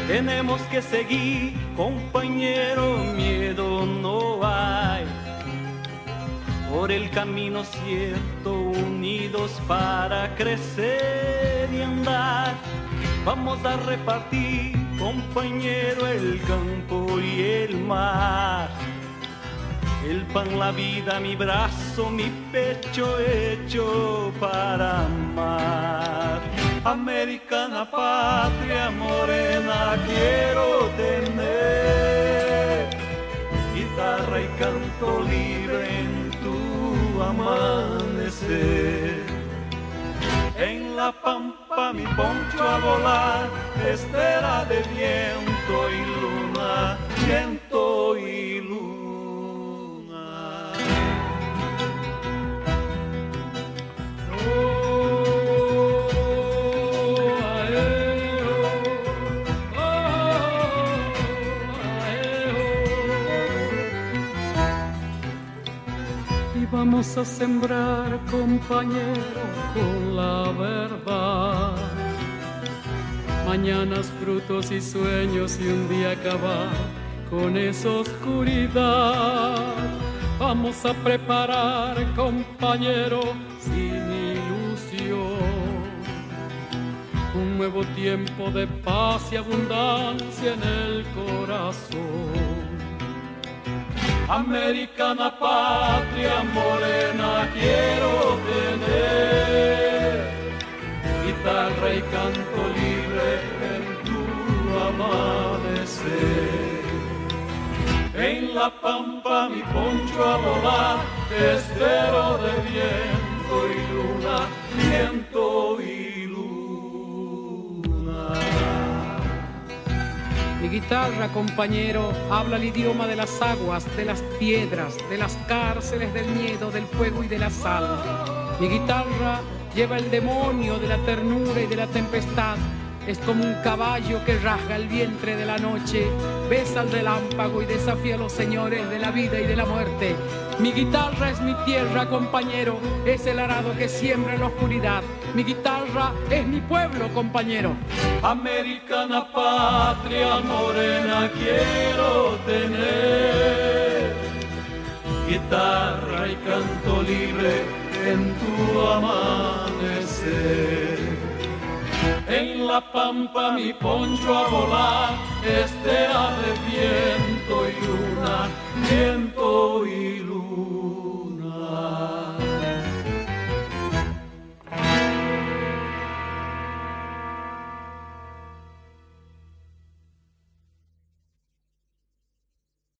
Tenemos que seguir, compañero, miedo no hay. Por el camino cierto, unidos para crecer y andar. Vamos a repartir, compañero, el campo y el mar. El pan, la vida, mi brazo, mi pecho hecho para amar. Americana patria morena quiero tener, guitarra y canto libre en tu amanecer. En la pampa mi poncho a volar, estera de viento y luna, viento y luna. Vamos a sembrar, compañero, con la verdad. Mañanas, frutos y sueños y un día acabar con esa oscuridad. Vamos a preparar, compañero, sin ilusión, un nuevo tiempo de paz y abundancia en el corazón. Americana patria morena quiero tener, guitarra y canto libre en tu amanecer. En la pampa mi poncho a volar, estero de viento y luna, viento y luna. Mi guitarra, compañero, habla el idioma de las aguas, de las piedras, de las cárceles, del miedo, del fuego y de la sal. Mi guitarra lleva el demonio de la ternura y de la tempestad. Es como un caballo que rasga el vientre de la noche, besa el relámpago y desafía a los señores de la vida y de la muerte. Mi guitarra es mi tierra, compañero, es el arado que siembra en la oscuridad. Mi guitarra es mi pueblo, compañero. Americana patria morena quiero tener, guitarra y canto libre en tu amanecer. En la pampa mi poncho a volar, estera de viento y luna.